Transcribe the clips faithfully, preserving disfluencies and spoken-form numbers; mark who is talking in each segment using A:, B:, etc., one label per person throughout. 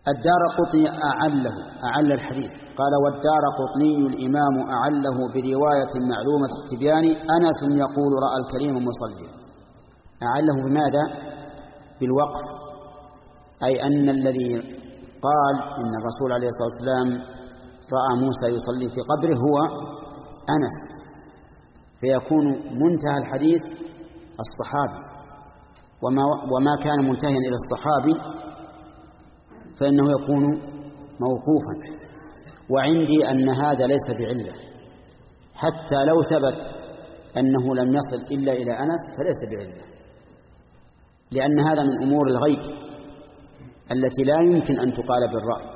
A: الدارقطني أعله أعل الحديث، قال: والدارقطني الإمام أعله برواية معلومة التبيان أنس يقول رأى الكريم مصليا. أعله بماذا؟ بالوقف، أي أن الذي قال إن الرسول عليه الصلاة والسلام رأى موسى يصلي في قبره هو أنس، فيكون منتهى الحديث الصحابي، وما, وما كان منتهيا إلى الصحابي فإنه يكون موقوفا. وعندي أن هذا ليس بعلة، حتى لو ثبت أنه لم يصل إلا إلى أنس فليس بعلة، لأن هذا من أمور الغيب التي لا يمكن أن تقال بالرأي.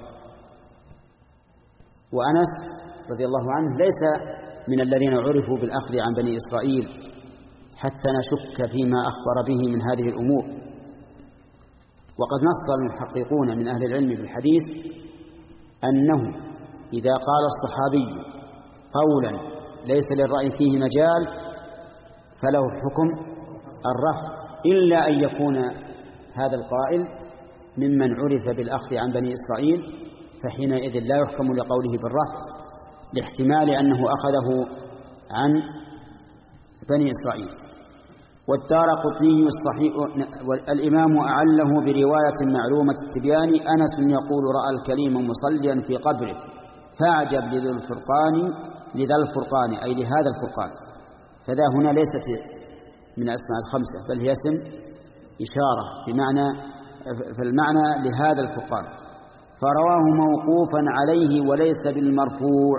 A: وأنس رضي الله عنه ليس من الذين عرفوا بالأخذ عن بني إسرائيل حتى نشك فيما أخبر به من هذه الأمور. وقد نص المحققون من أهل العلم بالحديث أنه إذا قال الصحابي قولا ليس للرأي فيه مجال فله حكم الرفع، إلا أن يكون هذا القائل ممن عرف بالأخذ عن بني إسرائيل، فحينئذ لا يحكم لقوله بالرفع لاحتمال أنه أخذه عن بني إسرائيل. والدارقطني الصحيح والإمام أعله برواية معلومة التبيان أنس يقول رأى الكريم مصليا في قبره فأعجب لذا الفرقان لذا الفرقان أي لهذا الفرقان. فذا هنا ليست من أسماء الخمسة بل هي اسم إشارة بمعنى فالمعنى لهذا الفرقان. فرواه موقوفا عليه وليس بالمرفوع.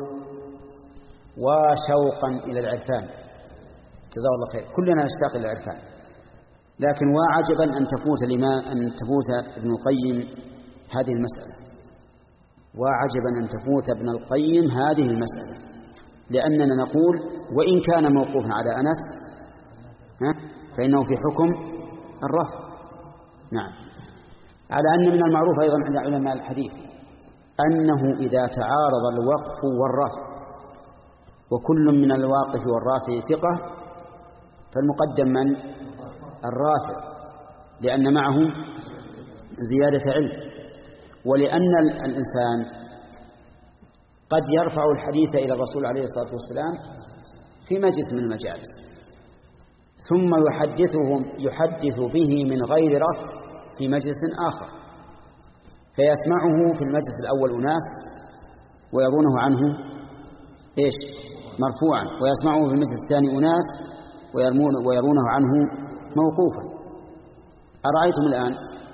A: وشوقا إلى العرفان، جزاه الله خير، كلنا نشتاق إلى العرفان، لكن وعجبا أن تفوت لما أن تفوت ابن القيم هذه المسألة، وعجبا أن تفوت ابن القيم هذه المسألة، لأننا نقول وإن كان موقوفا على أنس فإنه في حكم الرفع. نعم، على أن من المعروف أيضا عند علماء الحديث أنه إذا تعارض الوقف والرفع وكل من الواقف والرافع ثقة فالمقدم من؟ الرافع، لأن معه زيادة علم، ولأن الإنسان قد يرفع الحديث إلى الرسول عليه الصلاة والسلام في مجلس من المجالس ثم يحدثهم يحدث به من غير رفع في مجلس آخر، فيسمعه في المجلس الأول أناس ويرونه عنه إيش؟ مرفوعا، ويسمعه في المجلس الثاني أناس ويرونه عنه موقوفا. أرأيتم الآن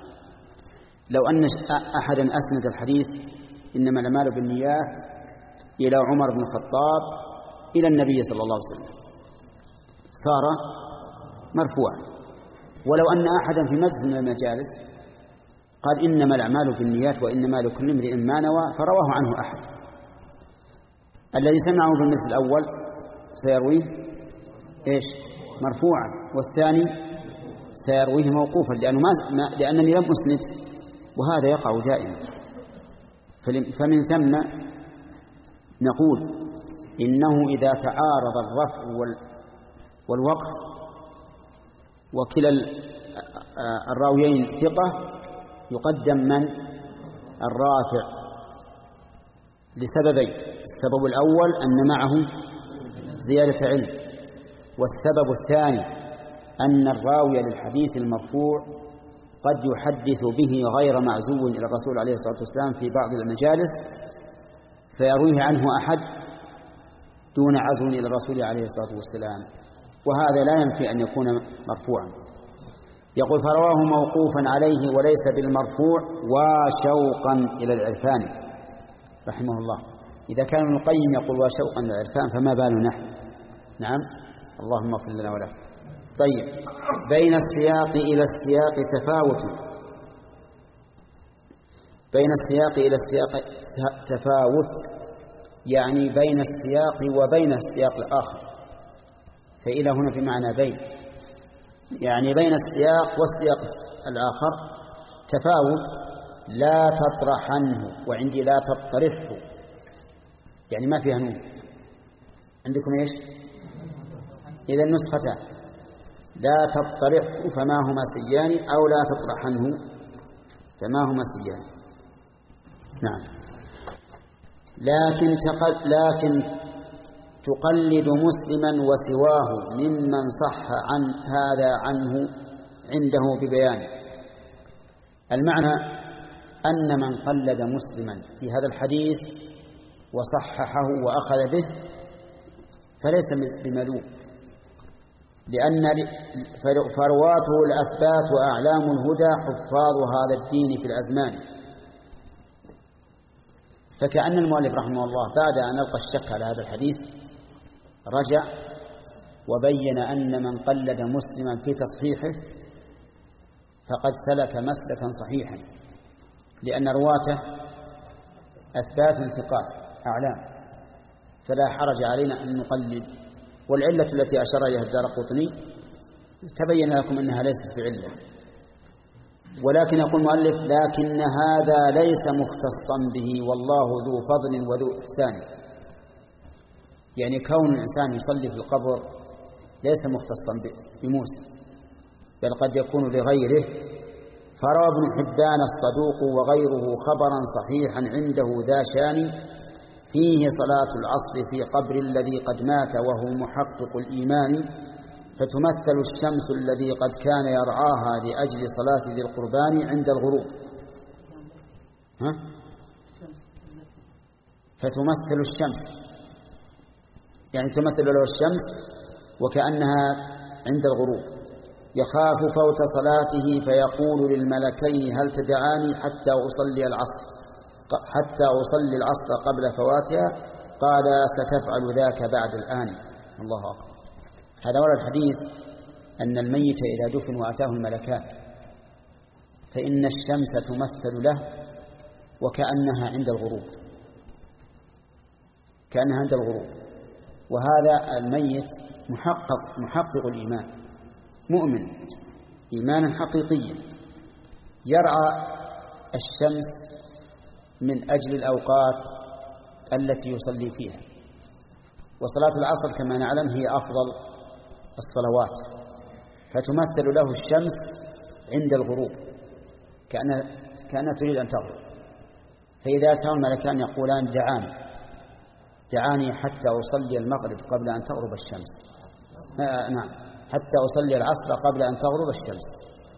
A: لو أن أحدا أسند الحديث إنما الأعمال بالنيات إلى عمر بن الخطاب إلى النبي صلى الله عليه وسلم صار مرفوعا، ولو أن أحدا في مجلس من المجالس قال إنما الأعمال بالنيات وإنما لكل امرئ ما نوى فرواه عنه أحد، الذي سمعه في المجلس الأول سيرويه إيش؟ مرفوعا، والثاني سيرويه موقوفا لأنه ما لأنني لم أسند، وهذا يقع دائما. فمن ثم نقول إنه إذا تعارض الرفع والوقف وكلا الراويين ثقة يقدم من؟ الرافع لسببين: السبب الأول أن معه زيادة علم، والسبب الثاني أن الراوي للحديث المرفوع قد يحدث به غير معزو إلى الرسول عليه الصلاة والسلام في بعض المجالس فيرويه عنه أحد دون عزو إلى الرسول عليه الصلاة والسلام، وهذا لا ينفي أن يكون مرفوعا. يقول: فرواه موقوفا عليه وليس بالمرفوع وشوقا إلى العرفان رحمه الله. إذا كان ابن القيم يقول وشوقا إلى العرفان فما بال نحن؟ نعم، اللهم اغفر لنا وله. طيب، بين السياق إلى السياق تفاوت، بين السياق إلى السياق تفاوت يعني بين السياق وبين السياق الآخر، فإلى هنا في معنى بين، يعني بين السياق والسياق الآخر تفاوت لا تطرحنه، وعندي لا تطرحه يعني ما فيها نون. عندكم إيش؟ إذا النسختان لا تطرحه فما هما سيان أو لا تطرحنه فما هما سيان. نعم. لكن تقل لكن تقلد مسلما وسواه ممن صح عن هذا عنه عنده ببيان. المعنى أن من قلد مسلما في هذا الحديث وصححه وأخذ به فليس بملوم، لأن فرواته الأثبات وأعلام الهدى حفاظ هذا الدين في الأزمان. فكأن المؤلف رحمه الله بعد أن ألقى الشك على هذا الحديث رجع وبين أن من قلد مسلما في تصحيحه فقد سلك مسلكا صحيحا، لأن رواته أثبات ثقات أعلام، فلا حرج علينا أن نقلد. والعلة التي أشار إليها الدارقطني تبين لكم أنها ليست بعلة، ولكن يقول المؤلف لكن هذا ليس مختصا به والله ذو فضل وذو إحسان. يعني كون الإنسان يصلي في القبر ليس مختصا بموسى، بل قد يكون لغيره. فروى ابن حبان الصدوق وغيره خبرا صحيحا عنده ذا شان فيه صلاة العصر في قبر الذي قد مات وهو محقق الإيمان، فتمثل الشمس الذي قد كان يرعاها لأجل صلاة ذي القربان عند الغروب. ها؟ فتمثل الشمس يعني تمثل له الشمس وكأنها عند الغروب، يخاف فوت صلاته فيقول للملكين هل تدعاني حتى أصلي العصر حتى أصلي العصر قبل فواتها؟ قال ستفعل ذاك بعد الآن. الله أكبر. هذا ورد الحديث أن الميت إذا دفن وأتاه الملكان فإن الشمس تمثل له وكأنها عند الغروب كأنها عند الغروب وهذا الميت محقق محقق الإيمان، مؤمن إيمانا حقيقيا، يرعى الشمس من أجل الأوقات التي يصلي فيها. وصلاة العصر كما نعلم هي أفضل الصلوات، فتمثل له الشمس عند الغروب كأنها كأنها تريد أن تغرب. فإذا أتاه الملكان يقولان دعاني دعاني حتى أصلي المغرب قبل أن تغرب الشمس آه نعم حتى أصلي العصر قبل أن تغرب الشمس.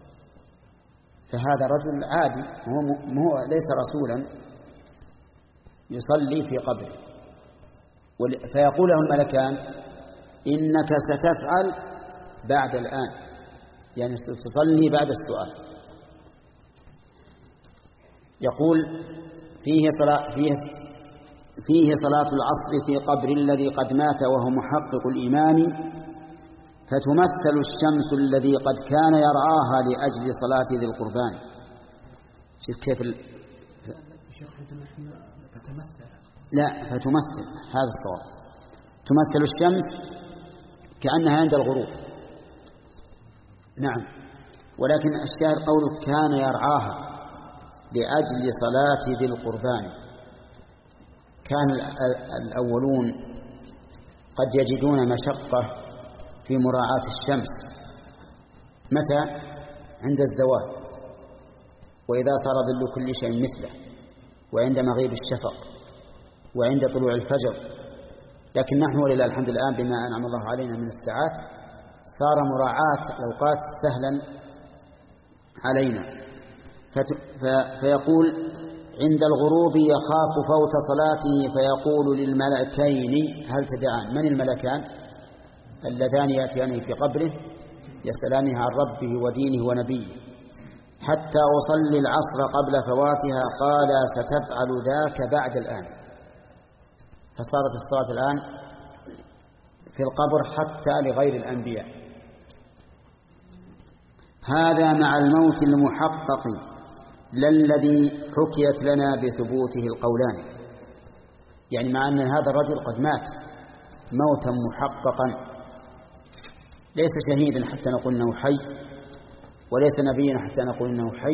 A: فهذا رجل عادي، هو ليس رسولا يصلي في قبره. فيقول له الملكان إنك ستفعل بعد الآن، يعني تصلي بعد السؤال. يقول فيه صلاة فيه فيه صلاة العصر في قبر الذي قد مات وهو محقق الإيمان، فتمثل الشمس الذي قد كان يرعاها لأجل صلاة ذي القربان. شوف كيف ال... لا فتمثل، هذا الصواب، تمثل الشمس كأنها عند الغروب. نعم، ولكن الشاهد قوله كان يرعاها لأجل صلاة ذي القربان. كان الأولون قد يجدون مشقة في مراعاة الشمس متى؟ عند الزوال، وإذا صار ظل كل شيء مثله، وعند مغيب الشفق، وعند طلوع الفجر. لكن نحن ولله الحمد الآن بما أنعم الله علينا من الساعات صار مراعاة الأوقات سهلا علينا. فيقول عند الغروب يخاف فوت صلاته فيقول للملكين هل تدعان. من الملكان؟ اللذان يأتيانه في قبره يسألانه عن ربه ودينه ونبيه. حتى أصلي العصر قبل فواتها قال ستفعل ذاك بعد الآن. فصارت الصلاة الآن في القبر حتى لغير الأنبياء. هذا مع الموت المحقق لا الذي حكيت لنا بثبوته القولان. يعني مع أن هذا الرجل قد مات موتا محققا، ليس شهيدا حتى نقول إنه حي، وليس نبيا حتى نقول إنه حي،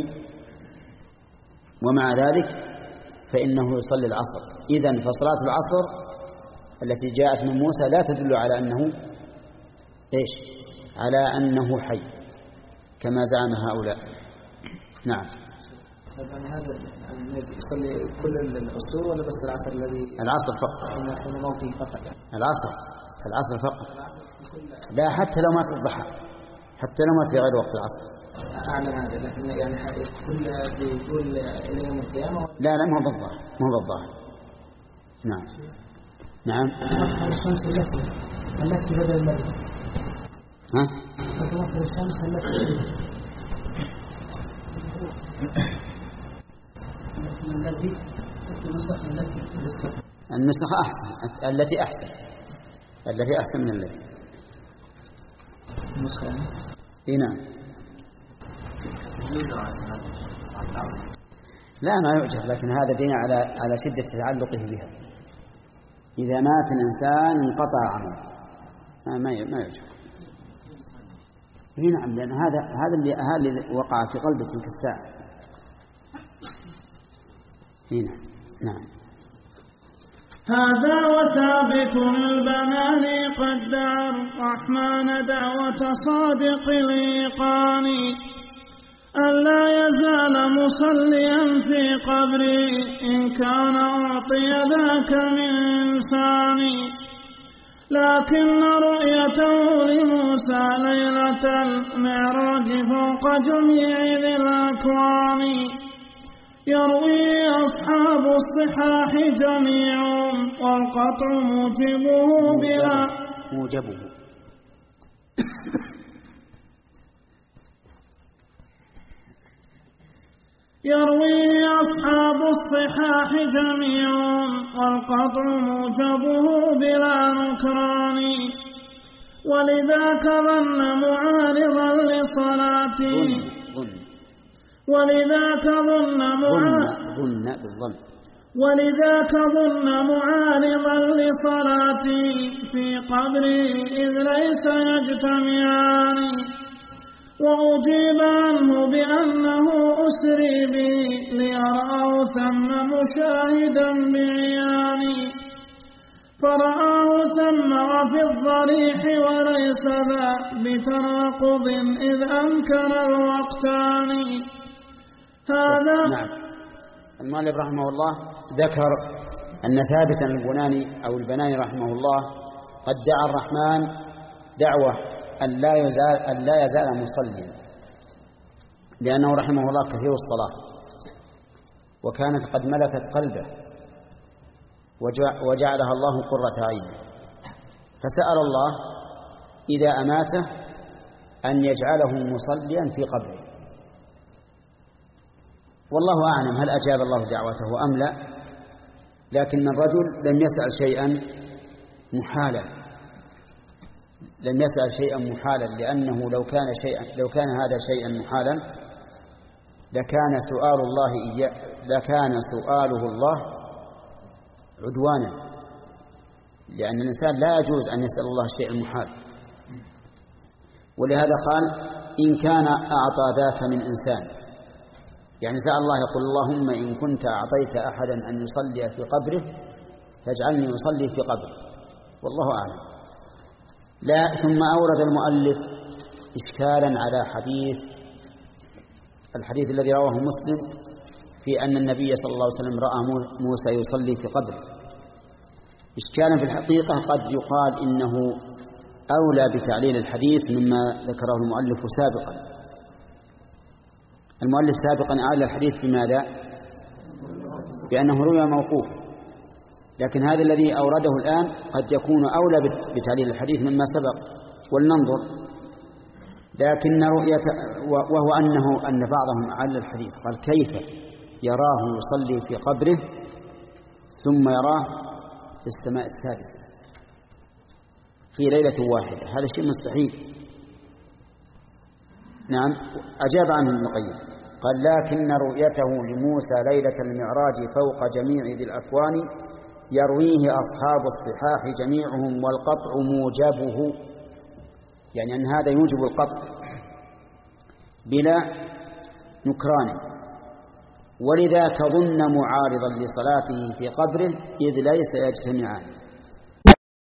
A: ومع ذلك فإنه يصلي العصر. إذن فصلاة العصر التي جاءت من موسى لا تدل على أنه إيش؟ على أنه حي كما زعم هؤلاء. نعم.
B: يعني هذا يصلي كل العصور ولا بس العصر الذي
A: العصر فقط
B: حين موته فقط يعني.
A: العصر العصر فقط لا حتى لو مات الضحى حتى لو مات في غير وقت العصر
B: أعلم هذا لكن يعني كل بيقول إلى يوم القيامة
A: لا لا ما هو بالظاهر ما هو بالظاهر نعم نعم
B: الشمس التي التي بدل المغرب
A: ها
B: تتوفر الشمس التي التي
A: النسخة أحسن التي أحسن التي أحسن من التي
B: النسخة
A: إيه نعم لا ما يعجب لكن هذا دين على على شدة تعلقه بها إذا مات الإنسان انقطع عمله ما ما يعجب إيه نعم لأن هذا هذا اللي هذا اللي وقع في قلب تلك الساعة هنا نعم
C: هذا وثابت البنان قد دعا الرحمن دعوة صادق الإيقان ألا يزال مصليا في قبري إن كان أعطي ذاك من إنسان لكن رؤيته لموسى ليلة المعراج فوق جميع ذي الأكوان يروي أصحاب الصحاح جميعهم والقطع موجبه بلا
A: موجبه
C: يروي أصحاب الصحاح جميعهم والقطع موجبه بلا نكران ولذاك ظن معارضا لصلاته ولذاك ظن
A: ظن بالظن
C: ولذاك ظن معارضا لصلاتي في قبري إذ ليس يجتمعان وأجيب عنه بأنه أسري بي ليراه ثم مشاهدا بعياني فرآه ثم وفي الضريح وليس ذا بتناقض إذ أمكن الوقتان هذا
A: نعم. المؤلف رحمه الله ذكر أن ثابتا البناني أو البناني رحمه الله قد دعا الرحمن دعوة أن لا يزال أن لا يزال مصليا لأنه رحمه الله كثير الصلاة وكانت قد ملكت قلبه وجعلها الله قرة عين فسأل الله إذا أماته أن يجعله مصليا في قبره والله أعلم هل أجاب الله دعوته أم لا لكن الرجل لم يسأل شيئا محالا لم يسأل شيئا محالا لأنه لو كان شيئا لو كان هذا شيئا محالا لكان سؤال الله إياه لكان سؤاله الله عدوانا لأن الإنسان لا يجوز أن يسأل الله الشيء المحال ولهذا قال إن كان أعطى ذاك من إنسان يعني سأل الله يقول اللهم إن كنت أعطيت أحدا أن يصلي في قبره فاجعلني يصلي في قبره والله أعلم لا ثم أورد المؤلف إشكالا على حديث الحديث الذي رواه مسلم في أن النبي صلى الله عليه وسلم رأى موسى يصلي في قبره إشكالا في الحقيقة قد يقال إنه أولى بتعليل الحديث مما ذكره المؤلف سابقا المؤلف سابقا أعلى الحديث بماذا؟ بأنه روى موقوف لكن هذا الذي أورده الآن قد يكون أولى بتعليل الحديث مما سبق ولننظر لكن رؤية وهو أنه أن بعضهم أعلى الحديث قال كيف يراه يصلي في قبره ثم يراه في السماء السادسة في ليلة واحدة هذا شيء مستحيل نعم أجاب عنه ابن القيم قال لكن رؤيته لموسى ليلة المعراج فوق جميع ذي الأكوان يرويه أصحاب الصحاح جميعهم والقطع موجبه يعني أن هذا يوجب القطع بلا نكران ولذاك ظن معارضا لصلاته في قبره إذ ليس يجتمعان